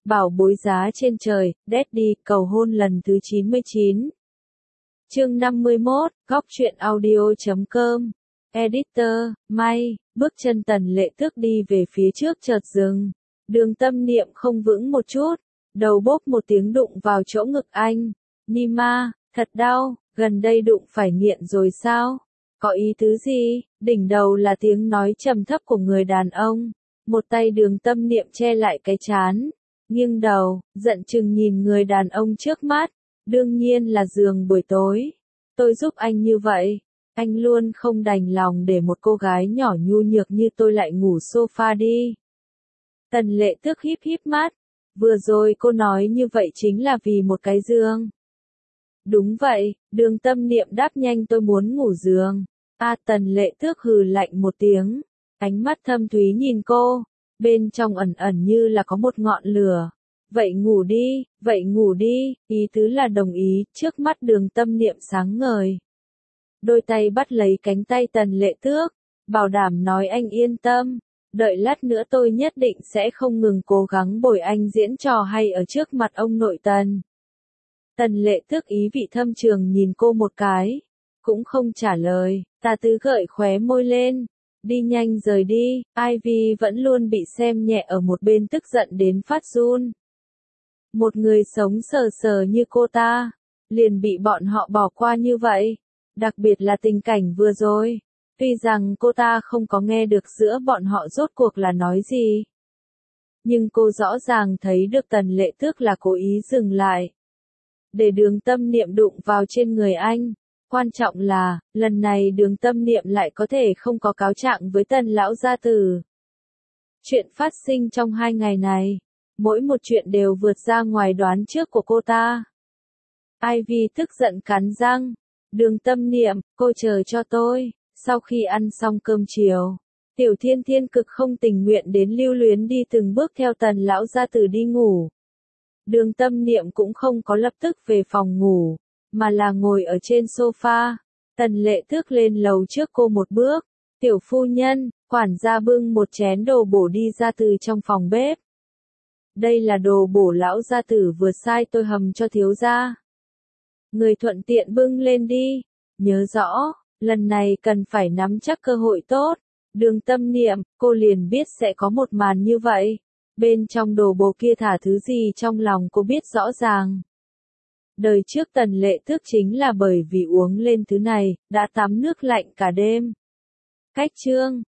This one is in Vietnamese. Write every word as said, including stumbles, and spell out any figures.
Bảo bối giá trên trời, Daddy, cầu hôn lần thứ chín mươi chín. Chương năm mươi mốt, góc truyện audio chấm com. Editor, May, bước chân Tần Lệ Tước đi về phía trước chợt dừng. Đường tâm niệm không vững một chút, đầu bốp một tiếng đụng vào chỗ ngực anh. Nima, thật đau, gần đây đụng phải nghiện rồi sao? Có ý tứ gì? Đỉnh đầu là tiếng nói trầm thấp của người đàn ông. Một tay đường tâm niệm che lại cái trán, nghiêng đầu, giận chừng nhìn người đàn ông trước mắt. Đương nhiên là giường buổi tối. Tôi giúp anh như vậy. Anh luôn không đành lòng để một cô gái nhỏ nhu nhược như tôi lại ngủ sofa đi. Tần Lệ Tước híp híp mắt. Vừa rồi cô nói như vậy chính là vì một cái giường. Đúng vậy, đường tâm niệm đáp nhanh, tôi muốn ngủ giường. A Tần Lệ Tước hừ lạnh một tiếng. Ánh mắt thâm thúy nhìn cô. Bên trong ẩn ẩn như là có một ngọn lửa. Vậy ngủ đi, vậy ngủ đi, ý tứ là đồng ý, trước mắt đường tâm niệm sáng ngời. Đôi tay bắt lấy cánh tay Tần Lệ Tước, bảo đảm nói anh yên tâm, đợi lát nữa tôi nhất định sẽ không ngừng cố gắng bồi anh diễn trò hay ở trước mặt ông nội Tần. Tần Lệ Tước ý vị thâm trường nhìn cô một cái, cũng không trả lời, Tà Tứ gợi khóe môi lên. Đi nhanh rời đi, Ivy vẫn luôn bị xem nhẹ ở một bên tức giận đến phát run. Một người sống sờ sờ như cô ta, liền bị bọn họ bỏ qua như vậy. Đặc biệt là tình cảnh vừa rồi. Tuy rằng cô ta không có nghe được giữa bọn họ rốt cuộc là nói gì. Nhưng cô rõ ràng thấy được Tần Lệ Tước là cố ý dừng lại. Để đường tâm niệm đụng vào trên người anh. Quan trọng là, lần này đường tâm niệm lại có thể không có cáo trạng với Tần lão gia tử. Chuyện phát sinh trong hai ngày này. Mỗi một chuyện đều vượt ra ngoài đoán trước của cô ta. Ivy tức giận cắn răng. Đường tâm niệm, cô chờ cho tôi. Sau khi ăn xong cơm chiều, Tiểu Thiên Thiên cực không tình nguyện đến lưu luyến đi từng bước theo Tần lão gia tử đi ngủ. Đường tâm niệm cũng không có lập tức về phòng ngủ, mà là ngồi ở trên sofa. Tần Lệ Tước lên lầu trước cô một bước. Tiểu phu nhân, quản gia bưng một chén đồ bổ đi ra từ trong phòng bếp. Đây là đồ bổ lão gia tử vừa sai tôi hầm cho thiếu gia. Người thuận tiện bưng lên đi. Nhớ rõ, lần này cần phải nắm chắc cơ hội tốt. Đường tâm niệm, cô liền biết sẽ có một màn như vậy. Bên trong đồ bổ kia thả thứ gì trong lòng cô biết rõ ràng. Đời trước Tần Lệ Tước chính là bởi vì uống lên thứ này, đã tắm nước lạnh cả đêm. Cách chương